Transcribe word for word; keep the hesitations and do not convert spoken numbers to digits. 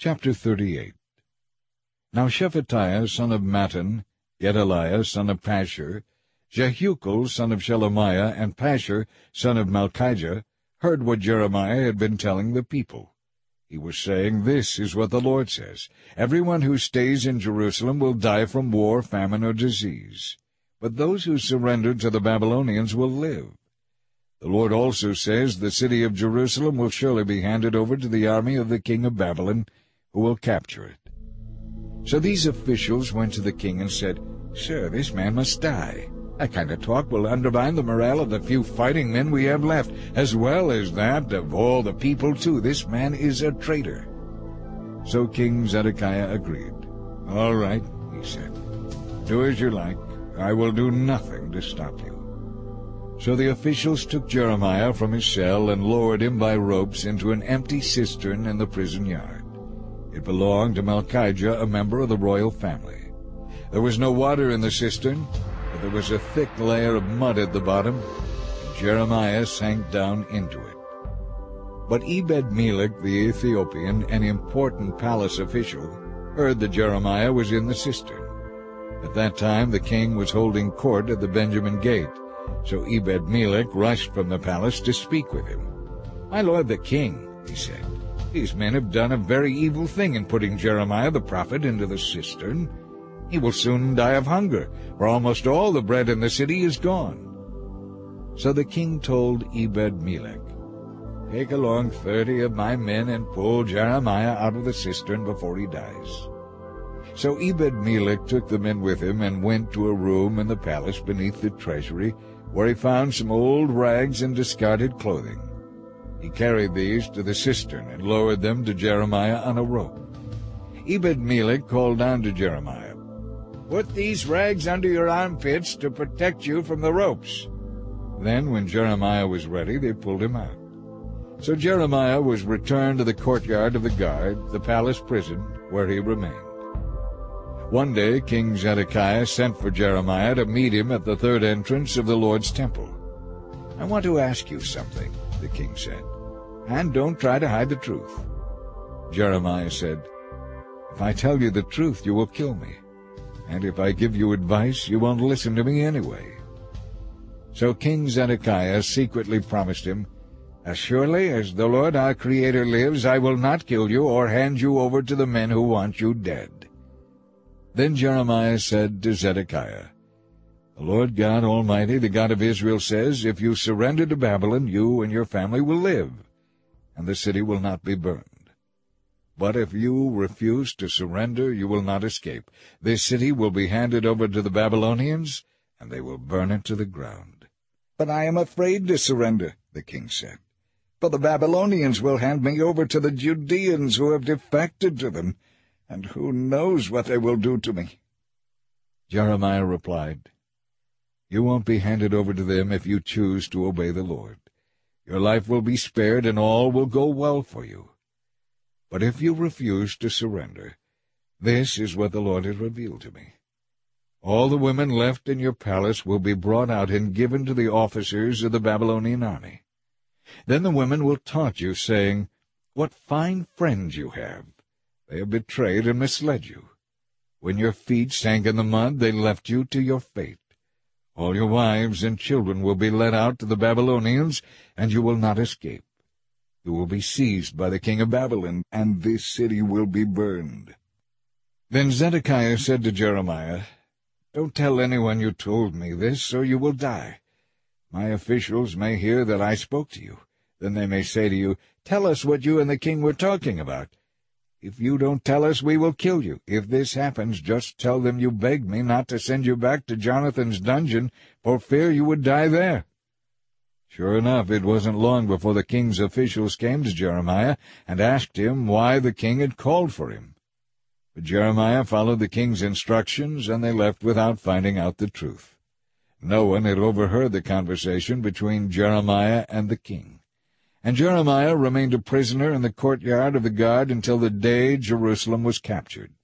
Chapter thirty-eight. Now Shephatiah son of Mattan, Gedaliah son of Pashur, Jehucal son of Shelemiah, and Pashur son of Malchijah heard what Jeremiah had been telling the people. He was saying, "This is what the Lord says, Everyone who stays in Jerusalem will die from war, famine, or disease. But those who surrender to the Babylonians will live. The Lord also says, the city of Jerusalem will surely be handed over to the army of the king of Babylon, who will capture it." So these officials went to the king and said, "Sir, this man must die. That kind of talk will undermine the morale of the few fighting men we have left, as well as that of all the people too. This man is a traitor." So King Zedekiah agreed. "All right," he said. "Do as you like. I will do nothing to stop you." So the officials took Jeremiah from his cell and lowered him by ropes into an empty cistern in the prison yard. It belonged to Malchijah, a member of the royal family. There was no water in the cistern, but there was a thick layer of mud at the bottom, and Jeremiah sank down into it. But Ebed-Melech the Ethiopian, an important palace official, heard that Jeremiah was in the cistern. At that time the king was holding court at the Benjamin Gate, so Ebed-Melech rushed from the palace to speak with him. "My lord the king," he said, "these men have done a very evil thing in putting Jeremiah the prophet into the cistern. He will soon die of hunger, for almost all the bread in the city is gone." So the king told Ebed-Melech, "Take along thirty of my men and pull Jeremiah out of the cistern before he dies." So Ebed-Melech took the men with him and went to a room in the palace beneath the treasury, where he found some old rags and discarded clothing. He carried these to the cistern and lowered them to Jeremiah on a rope. Ebed-Melech called down to Jeremiah, "Put these rags under your armpits to protect you from the ropes." Then, when Jeremiah was ready, they pulled him out. So Jeremiah was returned to the courtyard of the guard, the palace prison, where he remained. One day King Zedekiah sent for Jeremiah to meet him at the third entrance of the Lord's temple. "I want to ask you something," the king said, "and don't try to hide the truth." Jeremiah said, "If I tell you the truth, you will kill me, and if I give you advice, you won't listen to me anyway." So King Zedekiah secretly promised him, "As surely as the Lord our Creator lives, I will not kill you or hand you over to the men who want you dead." Then Jeremiah said to Zedekiah, "The Lord God Almighty, the God of Israel, says, if you surrender to Babylon, you and your family will live, and the city will not be burned. But if you refuse to surrender, you will not escape. This city will be handed over to the Babylonians, and they will burn it to the ground." "But I am afraid to surrender," the king said, "for the Babylonians will hand me over to the Judeans who have defected to them, and who knows what they will do to me." Jeremiah replied, "You won't be handed over to them if you choose to obey the Lord. Your life will be spared, and all will go well for you. But if you refuse to surrender, this is what the Lord has revealed to me. All the women left in your palace will be brought out and given to the officers of the Babylonian army. Then the women will taunt you, saying, 'What fine friends you have! They have betrayed and misled you. When your feet sank in the mud, they left you to your fate. All your wives and children will be led out to the Babylonians, and you will not escape. You will be seized by the king of Babylon, and this city will be burned.'" Then Zedekiah said to Jeremiah, "Don't tell anyone you told me this, or you will die. My officials may hear that I spoke to you. Then they may say to you, 'Tell us what you and the king were talking about.' If you don't tell us, we will kill you. If this happens, just tell them you begged me not to send you back to Jonathan's dungeon for fear you would die there." Sure enough, it wasn't long before the king's officials came to Jeremiah and asked him why the king had called for him. But Jeremiah followed the king's instructions, and they left without finding out the truth. No one had overheard the conversation between Jeremiah and the king. And Jeremiah remained a prisoner in the courtyard of the guard until the day Jerusalem was captured.